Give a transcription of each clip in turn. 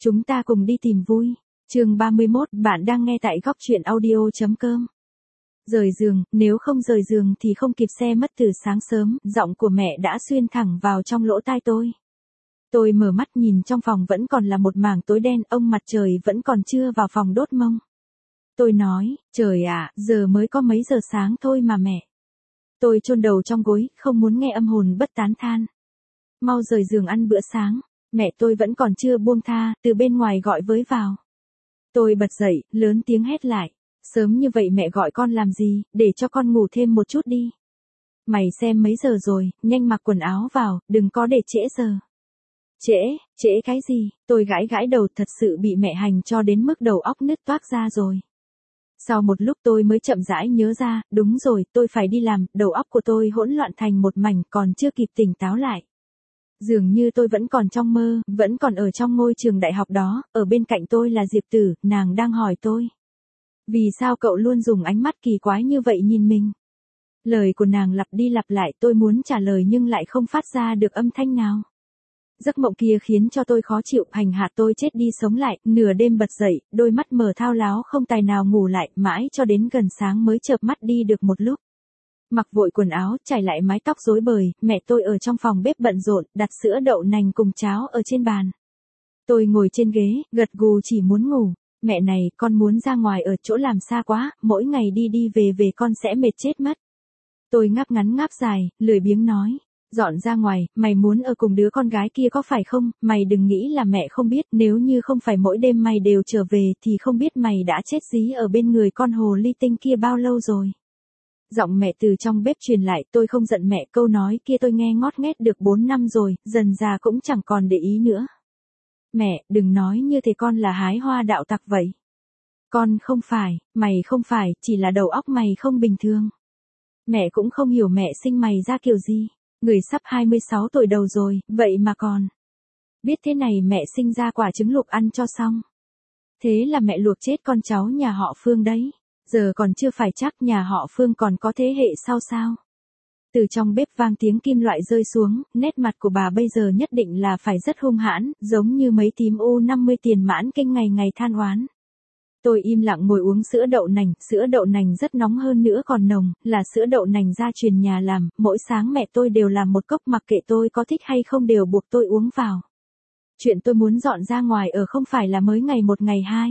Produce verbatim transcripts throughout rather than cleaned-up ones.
Chúng ta cùng đi tìm vui. Chương ba mươi mốt, bạn đang nghe tại góc truyện audio chấm com. Rời giường, nếu không rời giường thì không kịp xe mất từ sáng sớm, giọng của mẹ đã xuyên thẳng vào trong lỗ tai tôi. Tôi mở mắt nhìn trong phòng vẫn còn là một mảng tối đen, ông mặt trời vẫn còn chưa vào phòng đốt mông. Tôi nói, trời ạ, giờ mới có mấy giờ sáng thôi mà mẹ. Tôi chôn đầu trong gối, không muốn nghe âm hồn bất tán than. Mau rời giường ăn bữa sáng, mẹ tôi vẫn còn chưa buông tha, từ bên ngoài gọi với vào. Tôi bật dậy, lớn tiếng hét lại. Sớm như vậy mẹ gọi con làm gì, để cho con ngủ thêm một chút đi. Mày xem mấy giờ rồi, nhanh mặc quần áo vào, đừng có để trễ giờ. Trễ, trễ cái gì, tôi gãi gãi đầu, thật sự bị mẹ hành cho đến mức đầu óc nứt toác ra rồi. Sau một lúc tôi mới chậm rãi nhớ ra, đúng rồi, tôi phải đi làm, đầu óc của tôi hỗn loạn thành một mảnh, còn chưa kịp tỉnh táo lại. Dường như tôi vẫn còn trong mơ, vẫn còn ở trong ngôi trường đại học đó, ở bên cạnh tôi là Diệp Tử, nàng đang hỏi tôi. Vì sao cậu luôn dùng ánh mắt kỳ quái như vậy nhìn mình? Lời của nàng lặp đi lặp lại, tôi muốn trả lời nhưng lại không phát ra được âm thanh nào. Giấc mộng kia khiến cho tôi khó chịu, hành hạ tôi chết đi sống lại, nửa đêm bật dậy, đôi mắt mở thao láo không tài nào ngủ lại, mãi cho đến gần sáng mới chợp mắt đi được một lúc. Mặc vội quần áo, chải lại mái tóc rối bời, mẹ tôi ở trong phòng bếp bận rộn, đặt sữa đậu nành cùng cháo ở trên bàn. Tôi ngồi trên ghế, gật gù chỉ muốn ngủ. Mẹ này, con muốn ra ngoài ở chỗ làm xa quá, mỗi ngày đi đi về về con sẽ mệt chết mất. Tôi ngáp ngắn ngáp dài, lười biếng nói. Dọn ra ngoài, mày muốn ở cùng đứa con gái kia có phải không? Mày đừng nghĩ là mẹ không biết, nếu như không phải mỗi đêm mày đều trở về thì không biết mày đã chết dí ở bên người con hồ ly tinh kia bao lâu rồi. Giọng mẹ từ trong bếp truyền lại, tôi không giận mẹ, câu nói kia tôi nghe ngót nghét được bốn năm rồi, dần già cũng chẳng còn để ý nữa. Mẹ, đừng nói như thế, con là hái hoa đạo tặc vậy. Con không phải, mày không phải, chỉ là đầu óc mày không bình thường. Mẹ cũng không hiểu mẹ sinh mày ra kiểu gì. Người sắp hai mươi sáu tuổi đầu rồi, vậy mà còn. Biết thế này mẹ sinh ra quả trứng luộc ăn cho xong. Thế là mẹ luộc chết con cháu nhà họ Phương đấy. Giờ còn chưa phải chắc nhà họ Phương còn có thế hệ sau sao. Từ trong bếp vang tiếng kim loại rơi xuống, nét mặt của bà bây giờ nhất định là phải rất hung hãn, giống như mấy tím u năm mươi tiền mãn kinh ngày ngày than oán. Tôi im lặng ngồi uống sữa đậu nành, sữa đậu nành rất nóng hơn nữa còn nồng, là sữa đậu nành gia truyền nhà làm, mỗi sáng mẹ tôi đều làm một cốc mặc kệ tôi có thích hay không đều buộc tôi uống vào. Chuyện tôi muốn dọn ra ngoài ở không phải là mới ngày một ngày hai.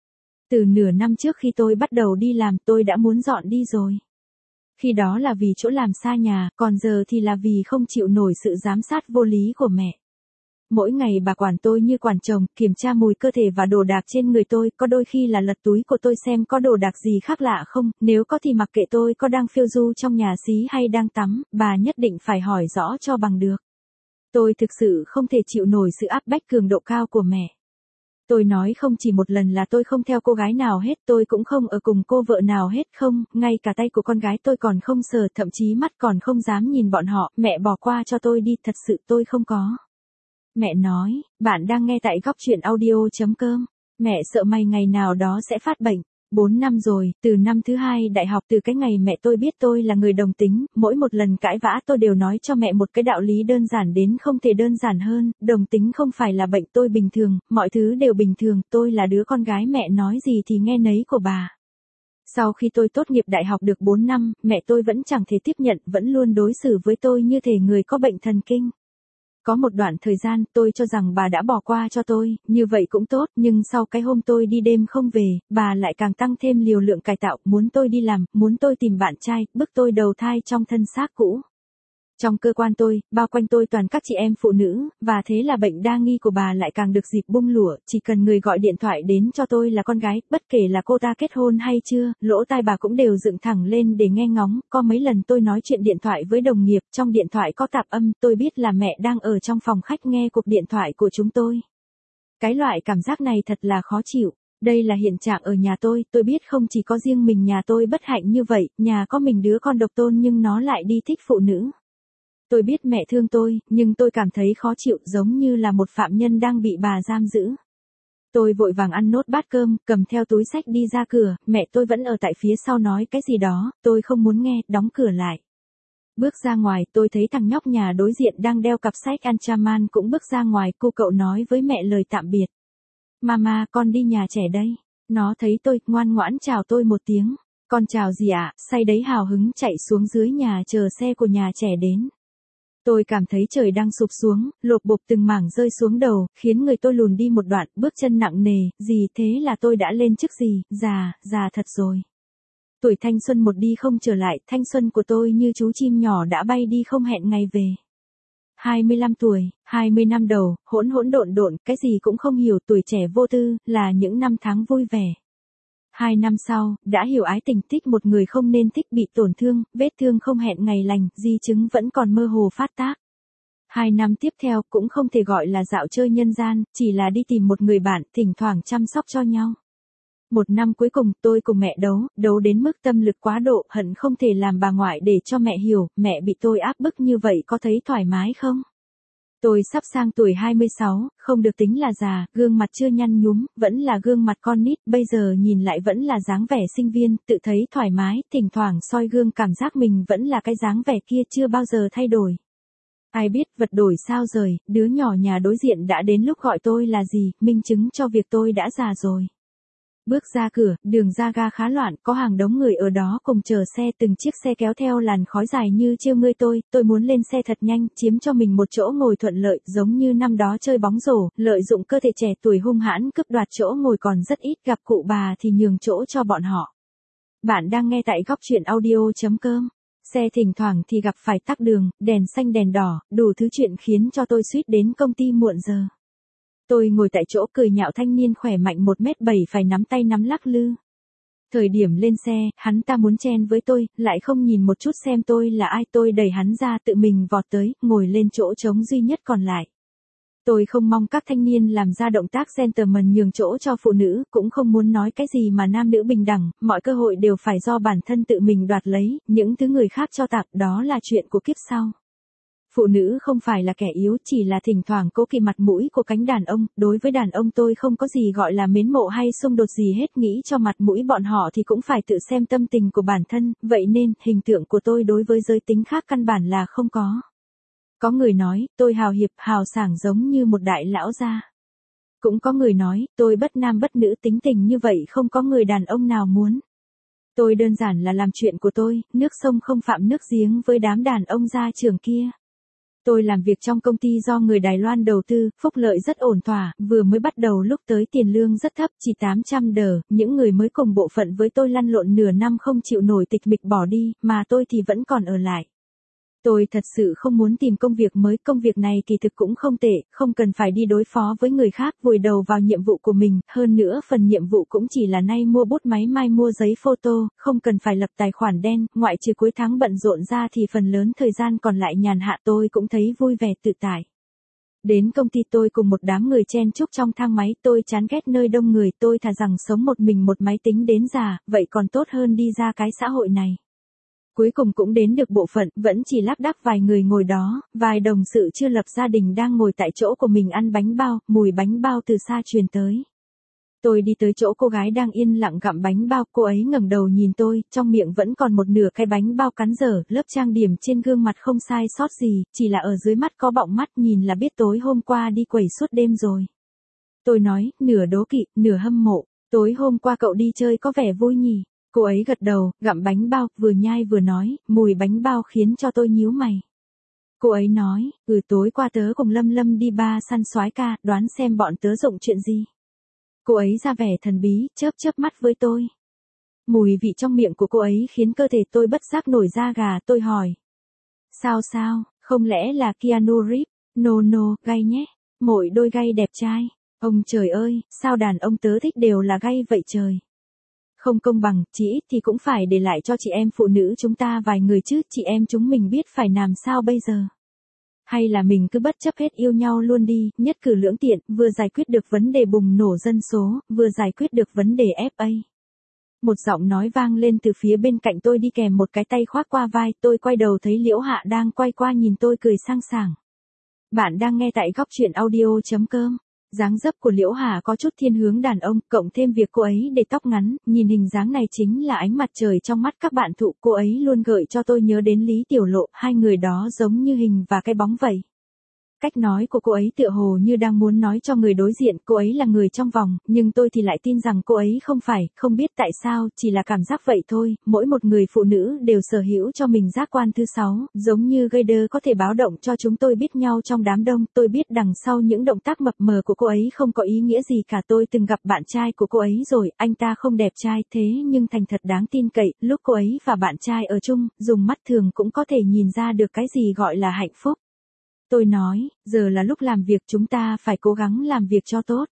Từ nửa năm trước khi tôi bắt đầu đi làm tôi đã muốn dọn đi rồi. Khi đó là vì chỗ làm xa nhà, còn giờ thì là vì không chịu nổi sự giám sát vô lý của mẹ. Mỗi ngày bà quản tôi như quản chồng, kiểm tra mùi cơ thể và đồ đạc trên người tôi, có đôi khi là lật túi của tôi xem có đồ đạc gì khác lạ không, nếu có thì mặc kệ tôi có đang phiêu du trong nhà xí hay đang tắm, bà nhất định phải hỏi rõ cho bằng được. Tôi thực sự không thể chịu nổi sự áp bách cường độ cao của mẹ. Tôi nói không chỉ một lần là tôi không theo cô gái nào hết, tôi cũng không ở cùng cô vợ nào hết, không, ngay cả tay của con gái tôi còn không sờ, thậm chí mắt còn không dám nhìn bọn họ, mẹ bỏ qua cho tôi đi, thật sự tôi không có. Mẹ nói, bạn đang nghe tại góc truyện audio chấm com. Mẹ sợ mày ngày nào đó sẽ phát bệnh. Bốn năm rồi, từ năm thứ hai đại học, từ cái ngày mẹ tôi biết tôi là người đồng tính, mỗi một lần cãi vã tôi đều nói cho mẹ một cái đạo lý đơn giản đến không thể đơn giản hơn, đồng tính không phải là bệnh, tôi bình thường, mọi thứ đều bình thường, tôi là đứa con gái mẹ nói gì thì nghe nấy của bà. Sau khi tôi tốt nghiệp đại học được bốn năm, mẹ tôi vẫn chẳng thể tiếp nhận, vẫn luôn đối xử với tôi như thể người có bệnh thần kinh. Có một đoạn thời gian tôi cho rằng bà đã bỏ qua cho tôi, như vậy cũng tốt, nhưng sau cái hôm tôi đi đêm không về, bà lại càng tăng thêm liều lượng cải tạo, muốn tôi đi làm, muốn tôi tìm bạn trai, bức tôi đầu thai trong thân xác cũ. Trong cơ quan tôi, bao quanh tôi toàn các chị em phụ nữ, và thế là bệnh đa nghi của bà lại càng được dịp bung lụa, chỉ cần người gọi điện thoại đến cho tôi là con gái, bất kể là cô ta kết hôn hay chưa, lỗ tai bà cũng đều dựng thẳng lên để nghe ngóng, có mấy lần tôi nói chuyện điện thoại với đồng nghiệp, trong điện thoại có tạp âm, tôi biết là mẹ đang ở trong phòng khách nghe cuộc điện thoại của chúng tôi. Cái loại cảm giác này thật là khó chịu. Đây là hiện trạng ở nhà tôi, tôi biết không chỉ có riêng mình nhà tôi bất hạnh như vậy, nhà có mình đứa con độc tôn nhưng nó lại đi thích phụ nữ. Tôi biết mẹ thương tôi, nhưng tôi cảm thấy khó chịu giống như là một phạm nhân đang bị bà giam giữ. Tôi vội vàng ăn nốt bát cơm, cầm theo túi xách đi ra cửa, mẹ tôi vẫn ở tại phía sau nói cái gì đó, tôi không muốn nghe, đóng cửa lại. Bước ra ngoài, tôi thấy thằng nhóc nhà đối diện đang đeo cặp sách Anchaman cũng bước ra ngoài, cô cậu nói với mẹ lời tạm biệt. Mama, con đi nhà trẻ đây. Nó thấy tôi, ngoan ngoãn chào tôi một tiếng. Con chào gì ạ, say đấy hào hứng chạy xuống dưới nhà chờ xe của nhà trẻ đến. Tôi cảm thấy trời đang sụp xuống, lộp bộp từng mảng rơi xuống đầu, khiến người tôi lùn đi một đoạn, bước chân nặng nề, gì thế là tôi đã lên chức gì, già, già thật rồi. Tuổi thanh xuân một đi không trở lại, thanh xuân của tôi như chú chim nhỏ đã bay đi không hẹn ngày về. hai mươi lăm tuổi, hai mươi năm đầu, hỗn hỗn độn độn, cái gì cũng không hiểu, tuổi trẻ vô tư, là những năm tháng vui vẻ. Hai năm sau, đã hiểu ái tình, thích một người không nên thích, bị tổn thương, vết thương không hẹn ngày lành, di chứng vẫn còn mơ hồ phát tác. Hai năm tiếp theo cũng không thể gọi là dạo chơi nhân gian, chỉ là đi tìm một người bạn, thỉnh thoảng chăm sóc cho nhau. Một năm cuối cùng, tôi cùng mẹ đấu, đấu đến mức tâm lực quá độ, hận không thể làm bà ngoại để cho mẹ hiểu, mẹ bị tôi áp bức như vậy có thấy thoải mái không? Tôi sắp sang tuổi hai mươi sáu, không được tính là già, gương mặt chưa nhăn nhúm, vẫn là gương mặt con nít, bây giờ nhìn lại vẫn là dáng vẻ sinh viên, tự thấy thoải mái, thỉnh thoảng soi gương cảm giác mình vẫn là cái dáng vẻ kia chưa bao giờ thay đổi. Ai biết vật đổi sao rời, đứa nhỏ nhà đối diện đã đến lúc gọi tôi là gì, minh chứng cho việc tôi đã già rồi. Bước ra cửa, đường ra ga khá loạn, có hàng đống người ở đó cùng chờ xe, từng chiếc xe kéo theo làn khói dài như trêu ngươi tôi, tôi muốn lên xe thật nhanh, chiếm cho mình một chỗ ngồi thuận lợi, giống như năm đó chơi bóng rổ, lợi dụng cơ thể trẻ tuổi hung hãn cướp đoạt chỗ ngồi còn rất ít, gặp cụ bà thì nhường chỗ cho bọn họ. Bạn đang nghe tại góc truyện audio chấm com. Xe thỉnh thoảng thì gặp phải tắc đường, đèn xanh đèn đỏ, đủ thứ chuyện khiến cho tôi suýt đến công ty muộn giờ. Tôi ngồi tại chỗ cười nhạo thanh niên khỏe mạnh một mét bảy phải nắm tay nắm lắc lư. Thời điểm lên xe, hắn ta muốn chen với tôi, lại không nhìn một chút xem tôi là ai, tôi đẩy hắn ra tự mình vọt tới, ngồi lên chỗ trống duy nhất còn lại. Tôi không mong các thanh niên làm ra động tác gentleman nhường chỗ cho phụ nữ, cũng không muốn nói cái gì mà nam nữ bình đẳng, mọi cơ hội đều phải do bản thân tự mình đoạt lấy, những thứ người khác cho tặng đó là chuyện của kiếp sau. Phụ nữ không phải là kẻ yếu, chỉ là thỉnh thoảng cố kỵ mặt mũi của cánh đàn ông, đối với đàn ông tôi không có gì gọi là mến mộ hay xung đột gì hết, nghĩ cho mặt mũi bọn họ thì cũng phải tự xem tâm tình của bản thân, vậy nên, hình tượng của tôi đối với giới tính khác căn bản là không có. Có người nói, tôi hào hiệp, hào sảng giống như một đại lão gia. Cũng có người nói, tôi bất nam bất nữ, tính tình như vậy không có người đàn ông nào muốn. Tôi đơn giản là làm chuyện của tôi, nước sông không phạm nước giếng với đám đàn ông gia trưởng kia. Tôi làm việc trong công ty do người Đài Loan đầu tư, phúc lợi rất ổn thỏa, vừa mới bắt đầu lúc tới tiền lương rất thấp, chỉ tám trăm đờ, những người mới cùng bộ phận với tôi lăn lộn nửa năm không chịu nổi tịch mịch bỏ đi, mà tôi thì vẫn còn ở lại. Tôi thật sự không muốn tìm công việc mới, công việc này kỳ thực cũng không tệ, không cần phải đi đối phó với người khác, vùi đầu vào nhiệm vụ của mình, hơn nữa phần nhiệm vụ cũng chỉ là nay mua bút máy mai mua giấy photo, không cần phải lập tài khoản đen, ngoại trừ cuối tháng bận rộn ra thì phần lớn thời gian còn lại nhàn hạ, tôi cũng thấy vui vẻ tự tại. Đến công ty tôi cùng một đám người chen chúc trong thang máy, tôi chán ghét nơi đông người, tôi thà rằng sống một mình một máy tính đến già, vậy còn tốt hơn đi ra cái xã hội này. Cuối cùng cũng đến được bộ phận, vẫn chỉ lác đác vài người ngồi đó, vài đồng sự chưa lập gia đình đang ngồi tại chỗ của mình ăn bánh bao, mùi bánh bao từ xa truyền tới. Tôi đi tới chỗ cô gái đang yên lặng gặm bánh bao, cô ấy ngẩng đầu nhìn tôi, trong miệng vẫn còn một nửa cái bánh bao cắn dở, lớp trang điểm trên gương mặt không sai sót gì, chỉ là ở dưới mắt có bọng mắt, nhìn là biết tối hôm qua đi quẩy suốt đêm rồi. Tôi nói, nửa đố kỵ, nửa hâm mộ, tối hôm qua cậu đi chơi có vẻ vui nhỉ? Cô ấy gật đầu, gặm bánh bao, vừa nhai vừa nói, mùi bánh bao khiến cho tôi nhíu mày. Cô ấy nói, ừ tối qua tớ cùng Lâm Lâm đi ba săn soái ca, đoán xem bọn tớ dụng chuyện gì. Cô ấy ra vẻ thần bí, chớp chớp mắt với tôi. Mùi vị trong miệng của cô ấy khiến cơ thể tôi bất giác nổi da gà, tôi hỏi. Sao sao, không lẽ là Keanu Reeves? No no, gay nhé, mỗi đôi gay đẹp trai. Ông trời ơi, sao đàn ông tớ thích đều là gay vậy trời. Không công bằng, chỉ ít thì cũng phải để lại cho chị em phụ nữ chúng ta vài người chứ, chị em chúng mình biết phải làm sao bây giờ. Hay là mình cứ bất chấp hết yêu nhau luôn đi, nhất cử lưỡng tiện, vừa giải quyết được vấn đề bùng nổ dân số, vừa giải quyết được vấn đề ép a. Một giọng nói vang lên từ phía bên cạnh tôi đi kèm một cái tay khoác qua vai, tôi quay đầu thấy Liễu Hạ đang quay qua nhìn tôi cười sang sảng. Bạn đang nghe tại góc truyện audio chấm com. Dáng dấp của Liễu Hà có chút thiên hướng đàn ông, cộng thêm việc cô ấy để tóc ngắn, nhìn hình dáng này chính là ánh mặt trời trong mắt các bạn thụ, cô ấy luôn gợi cho tôi nhớ đến Lý Tiểu Lộ, hai người đó giống như hình và cái bóng vậy. Cách nói của cô ấy tựa hồ như đang muốn nói cho người đối diện cô ấy là người trong vòng, nhưng tôi thì lại tin rằng cô ấy không phải, không biết tại sao, chỉ là cảm giác vậy thôi, mỗi một người phụ nữ đều sở hữu cho mình giác quan thứ sáu, giống như Gader có thể báo động cho chúng tôi biết nhau trong đám đông, tôi biết đằng sau những động tác mập mờ của cô ấy không có ý nghĩa gì cả. Tôi từng gặp bạn trai của cô ấy rồi, anh ta không đẹp trai thế nhưng thành thật đáng tin cậy, lúc cô ấy và bạn trai ở chung, dùng mắt thường cũng có thể nhìn ra được cái gì gọi là hạnh phúc. Tôi nói, giờ là lúc làm việc chúng ta phải cố gắng làm việc cho tốt.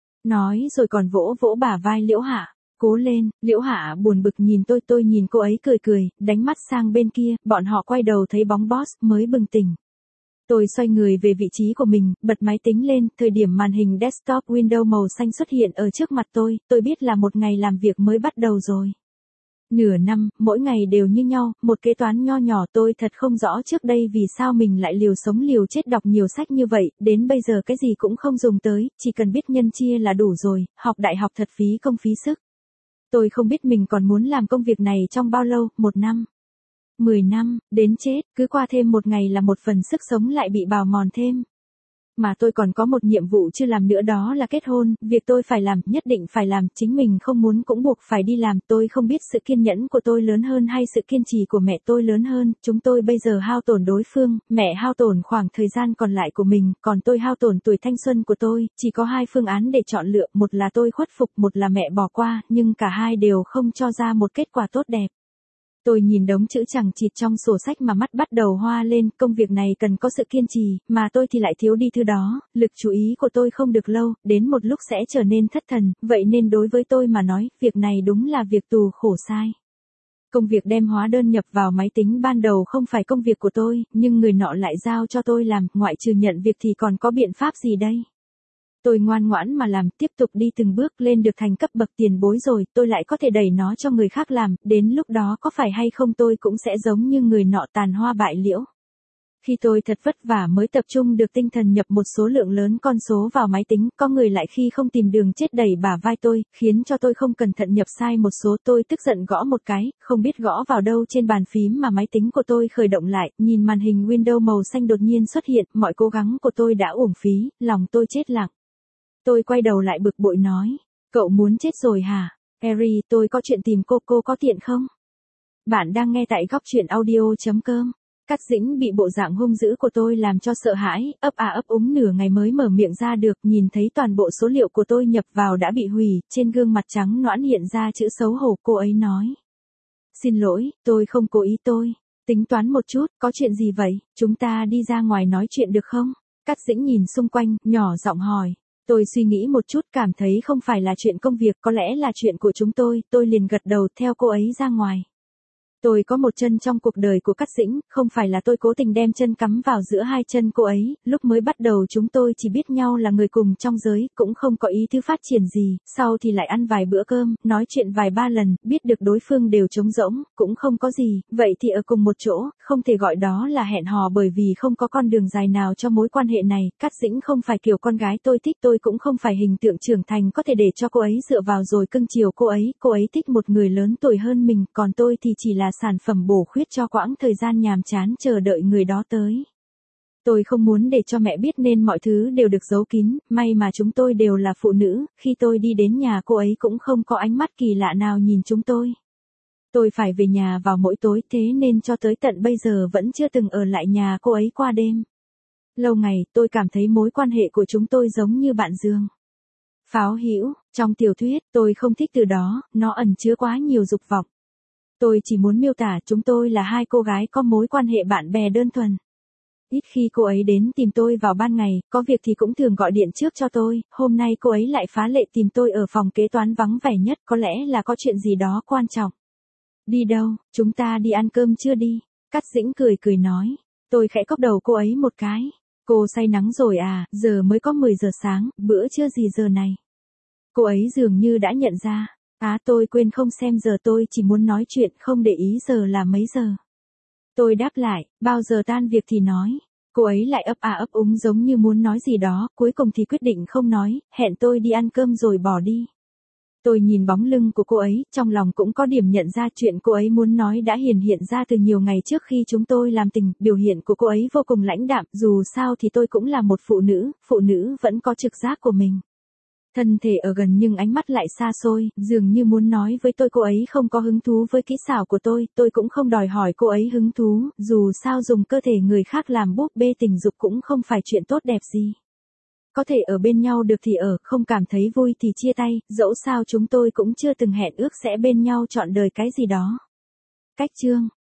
Nói rồi còn vỗ vỗ bả vai Liễu Hạ, cố lên, Liễu Hạ buồn bực nhìn tôi tôi nhìn cô ấy cười cười, đánh mắt sang bên kia, bọn họ quay đầu thấy bóng boss mới bừng tỉnh. Tôi xoay người về vị trí của mình, bật máy tính lên, thời điểm màn hình desktop Windows màu xanh xuất hiện ở trước mặt tôi, tôi biết là một ngày làm việc mới bắt đầu rồi. Nửa năm, mỗi ngày đều như nhau, một kế toán nho nhỏ tôi thật không rõ trước đây vì sao mình lại liều sống liều chết đọc nhiều sách như vậy, đến bây giờ cái gì cũng không dùng tới, chỉ cần biết nhân chia là đủ rồi, học đại học thật phí công phí sức. Tôi không biết mình còn muốn làm công việc này trong bao lâu, một năm, mười năm, đến chết, cứ qua thêm một ngày là một phần sức sống lại bị bào mòn thêm. Mà tôi còn có một nhiệm vụ chưa làm nữa đó là kết hôn, việc tôi phải làm, nhất định phải làm, chính mình không muốn cũng buộc phải đi làm, tôi không biết sự kiên nhẫn của tôi lớn hơn hay sự kiên trì của mẹ tôi lớn hơn, chúng tôi bây giờ hao tổn đối phương, mẹ hao tổn khoảng thời gian còn lại của mình, còn tôi hao tổn tuổi thanh xuân của tôi, chỉ có hai phương án để chọn lựa, một là tôi khuất phục, một là mẹ bỏ qua, nhưng cả hai đều không cho ra một kết quả tốt đẹp. Tôi nhìn đống chữ chằng chịt trong sổ sách mà mắt bắt đầu hoa lên, công việc này cần có sự kiên trì, mà tôi thì lại thiếu đi thứ đó, lực chú ý của tôi không được lâu, đến một lúc sẽ trở nên thất thần, vậy nên đối với tôi mà nói, việc này đúng là việc tù khổ sai. Công việc đem hóa đơn nhập vào máy tính ban đầu không phải công việc của tôi, nhưng người nọ lại giao cho tôi làm, ngoại trừ nhận việc thì còn có biện pháp gì đây? Tôi ngoan ngoãn mà làm, tiếp tục đi từng bước lên được thành cấp bậc tiền bối rồi, tôi lại có thể đẩy nó cho người khác làm, đến lúc đó có phải hay không tôi cũng sẽ giống như người nọ tàn hoa bại liễu. Khi tôi thật vất vả mới tập trung được tinh thần nhập một số lượng lớn con số vào máy tính, có người lại khi không tìm đường chết đẩy bả vai tôi, khiến cho tôi không cẩn thận nhập sai một số, tôi tức giận gõ một cái, không biết gõ vào đâu trên bàn phím mà máy tính của tôi khởi động lại, nhìn màn hình Windows màu xanh đột nhiên xuất hiện, mọi cố gắng của tôi đã uổng phí, lòng tôi chết lặng. Tôi quay đầu lại bực bội nói, cậu muốn chết rồi hả? Harry, tôi có chuyện tìm cô, cô có tiện không? Bạn đang nghe tại góc truyện audio chấm com. Cát Dĩnh bị bộ dạng hung dữ của tôi làm cho sợ hãi, ấp à ấp úng nửa ngày mới mở miệng ra được, nhìn thấy toàn bộ số liệu của tôi nhập vào đã bị hủy, trên gương mặt trắng nõn hiện ra chữ xấu hổ, cô ấy nói. Xin lỗi, tôi không cố ý tôi. Tính toán một chút, có chuyện gì vậy, chúng ta đi ra ngoài nói chuyện được không? Cát Dĩnh nhìn xung quanh, nhỏ giọng hỏi. Tôi suy nghĩ một chút cảm thấy không phải là chuyện công việc, có lẽ là chuyện của chúng tôi, tôi liền gật đầu theo cô ấy ra ngoài. Tôi có một chân trong cuộc đời của Cát Dĩnh, không phải là tôi cố tình đem chân cắm vào giữa hai chân cô ấy, lúc mới bắt đầu chúng tôi chỉ biết nhau là người cùng trong giới, cũng không có ý tứ phát triển gì, sau thì lại ăn vài bữa cơm, nói chuyện vài ba lần, biết được đối phương đều trống rỗng, cũng không có gì, vậy thì ở cùng một chỗ, không thể gọi đó là hẹn hò bởi vì không có con đường dài nào cho mối quan hệ này, Cát Dĩnh không phải kiểu con gái tôi thích, tôi cũng không phải hình tượng trưởng thành có thể để cho cô ấy dựa vào rồi cưng chiều cô ấy, cô ấy thích một người lớn tuổi hơn mình, còn tôi thì chỉ là sản phẩm bổ khuyết cho quãng thời gian nhàm chán chờ đợi người đó tới. Tôi không muốn để cho mẹ biết nên mọi thứ đều được giấu kín, may mà chúng tôi đều là phụ nữ, khi tôi đi đến nhà cô ấy cũng không có ánh mắt kỳ lạ nào nhìn chúng tôi. Tôi phải về nhà vào mỗi tối thế nên cho tới tận bây giờ vẫn chưa từng ở lại nhà cô ấy qua đêm. Lâu ngày tôi cảm thấy mối quan hệ của chúng tôi giống như bạn giường. Pháo hữu, trong tiểu thuyết tôi không thích từ đó, nó ẩn chứa quá nhiều dục vọng. Tôi chỉ muốn miêu tả chúng tôi là hai cô gái có mối quan hệ bạn bè đơn thuần. Ít khi cô ấy đến tìm tôi vào ban ngày, có việc thì cũng thường gọi điện trước cho tôi, hôm nay cô ấy lại phá lệ tìm tôi ở phòng kế toán vắng vẻ nhất, có lẽ là có chuyện gì đó quan trọng. Đi đâu, chúng ta đi ăn cơm chưa đi? Cát Dĩnh cười cười nói. Tôi khẽ cốc đầu cô ấy một cái. Cô say nắng rồi à, giờ mới có mười giờ sáng, bữa trưa gì giờ này? Cô ấy dường như đã nhận ra. Á à, tôi quên không xem giờ, tôi chỉ muốn nói chuyện không để ý giờ là mấy giờ. Tôi đáp lại, bao giờ tan việc thì nói. Cô ấy lại ấp à ấp úng giống như muốn nói gì đó, cuối cùng thì quyết định không nói, hẹn tôi đi ăn cơm rồi bỏ đi. Tôi nhìn bóng lưng của cô ấy, trong lòng cũng có điểm nhận ra chuyện cô ấy muốn nói đã hiển hiện ra từ nhiều ngày trước khi chúng tôi làm tình, biểu hiện của cô ấy vô cùng lãnh đạm, dù sao thì tôi cũng là một phụ nữ, phụ nữ vẫn có trực giác của mình. Thân thể ở gần nhưng ánh mắt lại xa xôi, dường như muốn nói với tôi cô ấy không có hứng thú với kỹ xảo của tôi, tôi cũng không đòi hỏi cô ấy hứng thú, dù sao dùng cơ thể người khác làm búp bê tình dục cũng không phải chuyện tốt đẹp gì. Có thể ở bên nhau được thì ở, không cảm thấy vui thì chia tay, dẫu sao chúng tôi cũng chưa từng hẹn ước sẽ bên nhau trọn đời cái gì đó. Cách chương